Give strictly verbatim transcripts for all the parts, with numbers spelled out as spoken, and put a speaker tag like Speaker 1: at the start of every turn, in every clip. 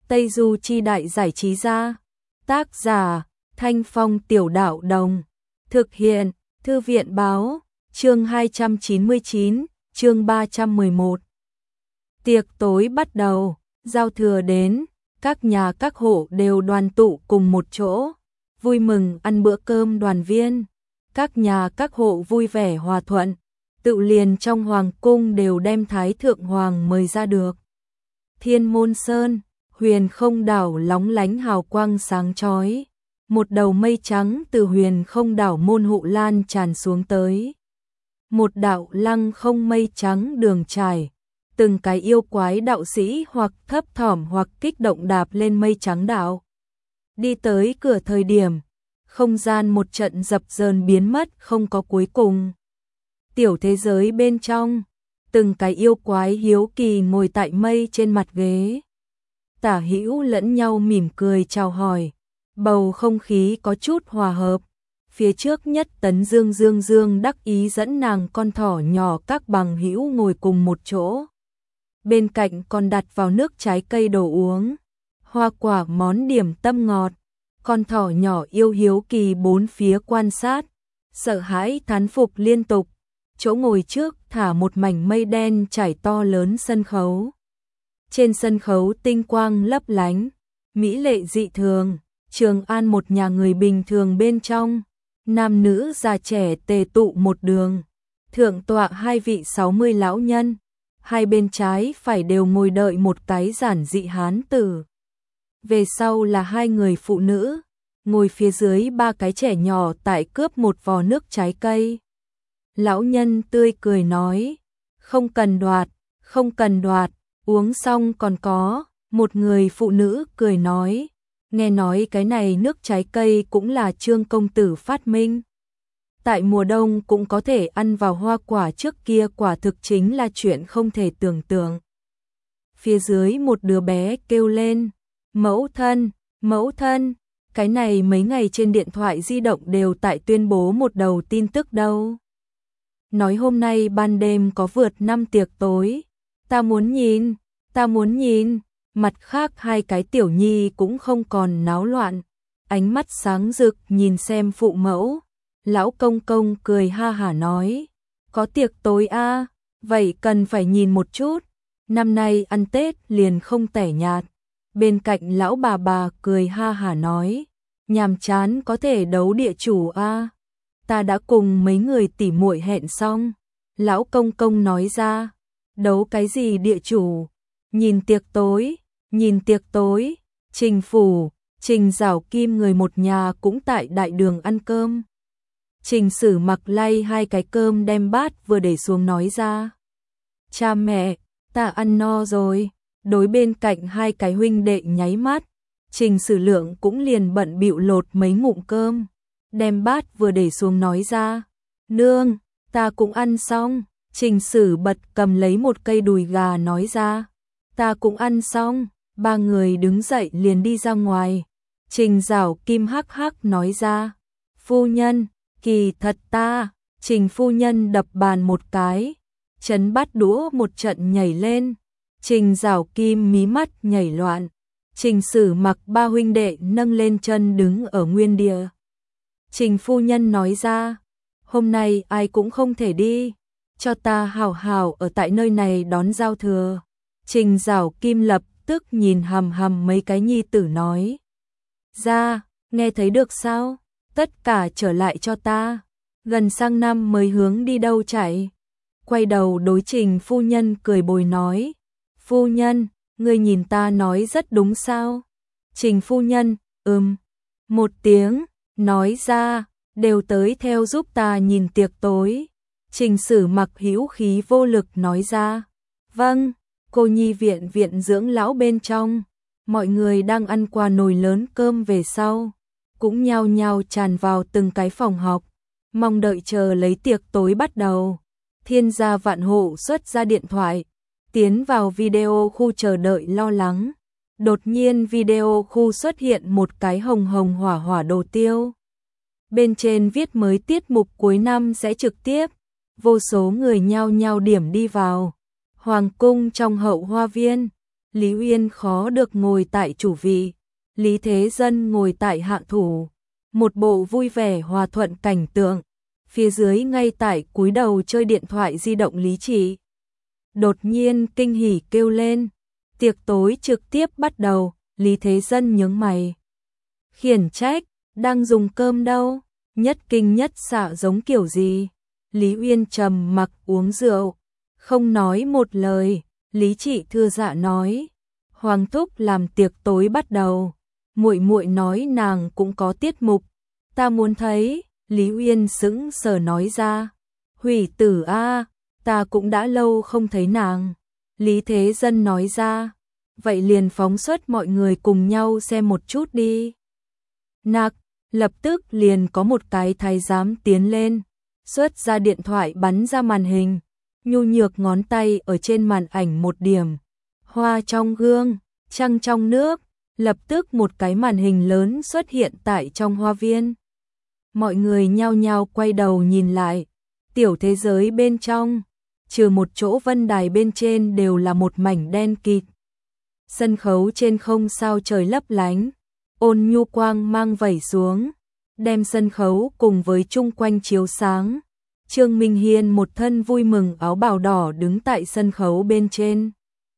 Speaker 1: Tây Du Chi Đại Giải Trí Gia. Tác giả Thanh Phong Tiểu Đạo Đồng. Thực hiện Thư viện Báo. Chương hai trăm chín mươi chín, chương ba trăm mười một. Tiệc tối bắt đầu, giao thừa đến, các nhà các hộ đều đoàn tụ cùng một chỗ, vui mừng ăn bữa cơm đoàn viên. Các nhà các hộ vui vẻ hòa thuận, tự liền trong hoàng cung đều đem Thái Thượng Hoàng mời ra được. Thiên Môn Sơn, Huyền Không Đảo lóng lánh hào quang sáng chói, một đầu mây trắng từ Huyền Không Đảo môn hộ lan tràn xuống tới. Một đạo lăng không mây trắng đường trải, từng cái yêu quái đạo sĩ hoặc thấp thỏm hoặc kích động đạp lên mây trắng đạo. Đi tới cửa thời điểm, không gian một trận dập dờn biến mất không có cuối cùng. Tiểu thế giới bên trong, từng cái yêu quái hiếu kỳ ngồi tại mây trên mặt ghế. Tả hữu lẫn nhau mỉm cười chào hỏi, bầu không khí có chút hòa hợp. Phía trước nhất Tấn Dương Dương Dương đắc ý dẫn nàng con thỏ nhỏ các bằng hữu ngồi cùng một chỗ. Bên cạnh còn đặt vào nước trái cây đồ uống, hoa quả món điểm tâm ngọt. Con thỏ nhỏ yêu hiếu kỳ bốn phía quan sát, sợ hãi thán phục liên tục. Chỗ ngồi trước thả một mảnh mây đen trải to lớn sân khấu. Trên sân khấu tinh quang lấp lánh, mỹ lệ dị thường. Trường An một nhà người bình thường bên trong, nam nữ già trẻ tề tụ một đường. Thượng tọa hai vị sáu mươi lão nhân, hai bên trái phải đều ngồi đợi một cái giản dị hán tử. Về sau là hai người phụ nữ, ngồi phía dưới ba cái trẻ nhỏ tại cướp một vò nước trái cây. Lão nhân tươi cười nói, không cần đoạt, không cần đoạt, uống xong còn có. Một người phụ nữ cười nói, nghe nói cái này nước trái cây cũng là Trương công tử phát minh. Tại mùa đông cũng có thể ăn vào hoa quả, trước kia quả thực chính là chuyện không thể tưởng tượng. Phía dưới một đứa bé kêu lên, mẫu thân, mẫu thân, cái này mấy ngày trên điện thoại di động đều tại tuyên bố một đầu tin tức đâu. Nói hôm nay ban đêm có vượt năm tiệc tối, ta muốn nhìn, ta muốn nhìn. Mặt khác hai cái tiểu nhi cũng không còn náo loạn, ánh mắt sáng rực nhìn xem phụ mẫu. Lão công công cười ha hả nói, có tiệc tối a, à, vậy cần phải nhìn một chút, năm nay ăn Tết liền không tẻ nhạt. Bên cạnh lão bà bà cười ha hả nói, nhàm chán có thể đấu địa chủ a, à. Ta đã cùng mấy người tỉ muội hẹn xong. Lão công công nói ra, đấu cái gì địa chủ, nhìn tiệc tối. Nhìn tiệc tối, Trình Phủ, Trình Giảo Kim người một nhà cũng tại đại đường ăn cơm. Trình Sử Mặc lay hai cái cơm đem bát vừa để xuống nói ra, cha mẹ, ta ăn no rồi. Đối bên cạnh hai cái huynh đệ nháy mắt, Trình Sử Lượng cũng liền bận bịu lột mấy ngụm cơm, đem bát vừa để xuống nói ra, nương, ta cũng ăn xong. Trình Sử bật cầm lấy một cây đùi gà nói ra, ta cũng ăn xong. Ba người đứng dậy liền đi ra ngoài. Trình Giảo Kim hắc hắc nói ra, phu nhân, kỳ thật ta. Trình phu nhân đập bàn một cái, chấn bát đũa một trận nhảy lên. Trình Giảo Kim mí mắt nhảy loạn. Trình Sử Mặc ba huynh đệ nâng lên chân đứng ở nguyên địa. Trình phu nhân nói ra, hôm nay ai cũng không thể đi, cho ta hảo hảo ở tại nơi này đón giao thừa. Trình Giảo Kim lập tức nhìn hầm hầm mấy cái nhi tử nói ra, nghe thấy được sao, tất cả trở lại cho ta, gần sang năm mới hướng đi đâu chạy. Quay đầu đối Trình phu nhân cười bồi nói, phu nhân, ngươi nhìn ta nói rất đúng sao. Trình phu nhân, ừm, một tiếng, nói ra, đều tới theo giúp ta nhìn tiệc tối. Trình Sử Mặc hữu khí vô lực nói ra, vâng. Cô nhi viện viện dưỡng lão bên trong, mọi người đang ăn qua nồi lớn cơm về sau, cũng nhao nhao tràn vào từng cái phòng học, mong đợi chờ lấy tiệc tối bắt đầu. Thiên Gia Vạn Hộ xuất ra điện thoại, tiến vào video khu chờ đợi lo lắng. Đột nhiên video khu xuất hiện một cái hồng hồng hỏa hỏa đồ tiêu. Bên trên viết mới tiết mục cuối năm sẽ trực tiếp, vô số người nhao nhao điểm đi vào. Hoàng cung trong hậu hoa viên, Lý Uyên khó được ngồi tại chủ vị, Lý Thế Dân ngồi tại hạng thủ, một bộ vui vẻ hòa thuận cảnh tượng. Phía dưới ngay tại cúi đầu chơi điện thoại di động Lý Chỉ đột nhiên kinh hỉ kêu lên. Tiệc tối trực tiếp bắt đầu, Lý Thế Dân nhướng mày. Khiển trách, đang dùng cơm đâu, nhất kinh nhất xạ giống kiểu gì. Lý Uyên trầm mặc uống rượu, không nói một lời. Lý Chỉ thưa dạ nói, Hoàng thúc làm tiệc tối bắt đầu, muội muội nói nàng cũng có tiết mục, ta muốn thấy. Lý Uyên sững sờ nói ra, Hủy tử a, ta cũng đã lâu không thấy nàng. Lý Thế Dân nói ra, vậy liền phóng xuất mọi người cùng nhau xem một chút đi. Nạc, lập tức liền có một cái thái giám tiến lên, xuất ra điện thoại bắn ra màn hình, nhu nhược ngón tay ở trên màn ảnh một điểm. Hoa trong gương, trăng trong nước, lập tức một cái màn hình lớn xuất hiện tại trong hoa viên. Mọi người nhao nhao quay đầu nhìn lại, tiểu thế giới bên trong, trừ một chỗ vân đài bên trên đều là một mảnh đen kịt. Sân khấu trên không sao trời lấp lánh, ôn nhu quang mang vẩy xuống, đem sân khấu cùng với chung quanh chiếu sáng. Trương Minh Hiên một thân vui mừng áo bào đỏ đứng tại sân khấu bên trên.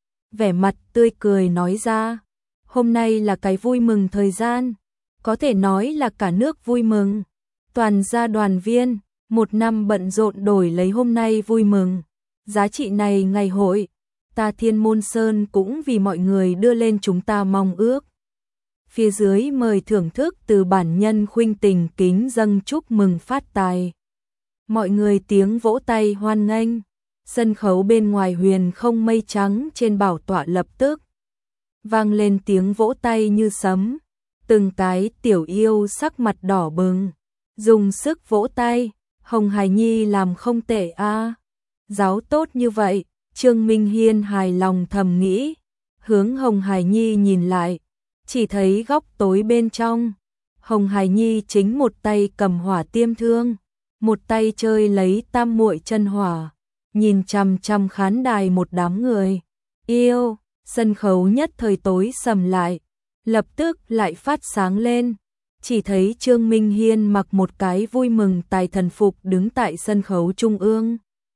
Speaker 1: Vẻ mặt tươi cười nói ra, hôm nay là cái vui mừng thời gian, có thể nói là cả nước vui mừng. Toàn gia đoàn viên, một năm bận rộn đổi lấy hôm nay vui mừng. Giá trị này ngày hội, ta Thiên Môn Sơn cũng vì mọi người đưa lên chúng ta mong ước. Phía dưới mời thưởng thức từ bản nhân khuynh tình kính dâng chúc mừng phát tài. Mọi người tiếng vỗ tay hoan nghênh. Sân khấu bên ngoài huyền không mây trắng trên bảo tọa lập tức vang lên tiếng vỗ tay như sấm. Từng cái tiểu yêu sắc mặt đỏ bừng, dùng sức vỗ tay. Hồng Hải Nhi làm không tệ a, à. Giáo tốt như vậy. Trương Minh Hiên hài lòng thầm nghĩ, hướng Hồng Hải Nhi nhìn lại, chỉ thấy góc tối bên trong, Hồng Hải Nhi chính một tay cầm hỏa tiêm thương, một tay chơi lấy tam muội chân hỏa, nhìn chằm chằm khán đài một đám người. Yêu, sân khấu nhất thời tối sầm lại, lập tức lại phát sáng lên. Chỉ thấy Trương Minh Hiên mặc một cái vui mừng tài thần phục đứng tại sân khấu trung ương.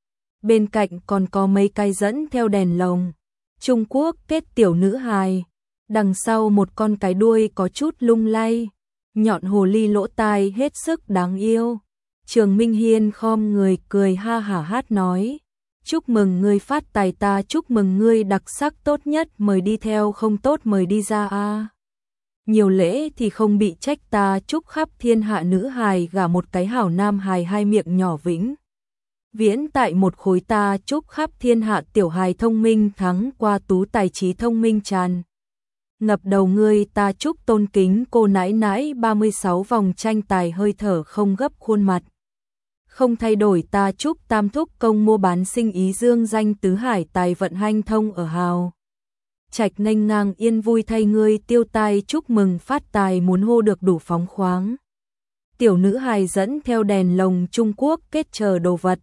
Speaker 1: Bên cạnh còn có mấy cái dẫn theo đèn lồng, Trung Quốc kết tiểu nữ hài. Đằng sau một con cái đuôi có chút lung lay, nhọn hồ ly lỗ tai hết sức đáng yêu. Trương Minh Hiên khom người cười ha hả hát nói, chúc mừng ngươi phát tài, ta chúc mừng ngươi đặc sắc tốt nhất, mời đi theo, không tốt mời đi ra a. À. Nhiều lễ thì không bị trách, ta chúc khắp thiên hạ nữ hài gả một cái hảo nam hài, hai miệng nhỏ vĩnh viễn tại một khối, ta chúc khắp thiên hạ tiểu hài thông minh thắng qua tú tài trí thông minh tràn ngập đầu ngươi, ta chúc tôn kính cô nãi nãi ba mươi sáu vòng tranh tài hơi thở không gấp, khuôn mặt không thay đổi, ta chúc tam thúc công mua bán sinh ý dương danh tứ hải, tài vận hanh thông ở hào trạch nghênh ngang yên vui thay ngươi tiêu tai, chúc mừng phát tài muốn hô được đủ phóng khoáng. Tiểu nữ hài dẫn theo đèn lồng Trung Quốc kết chờ đồ vật,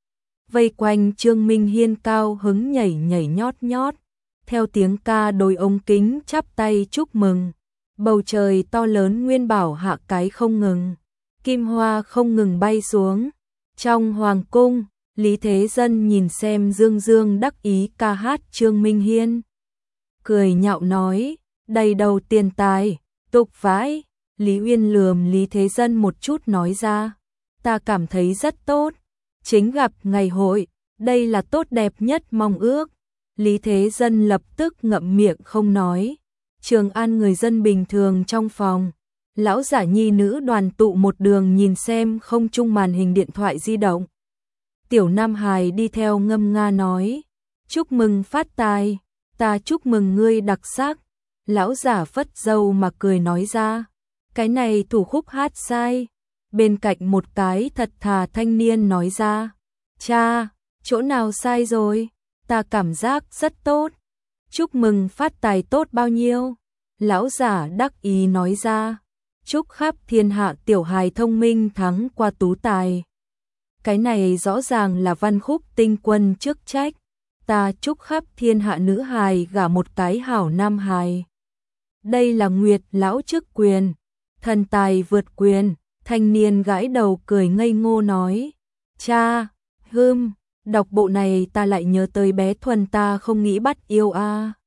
Speaker 1: vây quanh Trương Minh Hiên cao hứng nhảy nhảy nhót nhót, theo tiếng ca đôi ống kính chắp tay chúc mừng. Bầu trời to lớn nguyên bảo hạ cái không ngừng, kim hoa không ngừng bay xuống. Trong hoàng cung, Lý Thế Dân nhìn xem dương dương đắc ý ca hát Trương Minh Hiên, cười nhạo nói, đầy đầu tiền tài, tục vãi. Lý Uyên lườm Lý Thế Dân một chút nói ra, ta cảm thấy rất tốt, chính gặp ngày hội, đây là tốt đẹp nhất mong ước. Lý Thế Dân lập tức ngậm miệng không nói. Trường An người dân bình thường trong phòng, lão giả nhi nữ đoàn tụ một đường nhìn xem không trung màn hình điện thoại di động. Tiểu Nam Hải đi theo ngâm nga nói, chúc mừng phát tài, ta chúc mừng ngươi đặc sắc. Lão giả phất dâu mà cười nói ra, cái này thủ khúc hát sai. Bên cạnh một cái thật thà thanh niên nói ra, cha, chỗ nào sai rồi, ta cảm giác rất tốt. Chúc mừng phát tài tốt bao nhiêu? Lão giả đắc ý nói ra, chúc khắp thiên hạ tiểu hài thông minh thắng qua tú tài. Cái này rõ ràng là văn khúc tinh quân chức trách. ta chúc khắp thiên hạ nữ hài gả một cái hảo nam hài. Đây là Nguyệt lão chức quyền, thần tài vượt quyền, thanh niên gãi đầu cười ngây ngô nói. Cha, hưm, đọc bộ này ta lại nhớ tới bé Thuần ta không nghĩ bắt yêu a.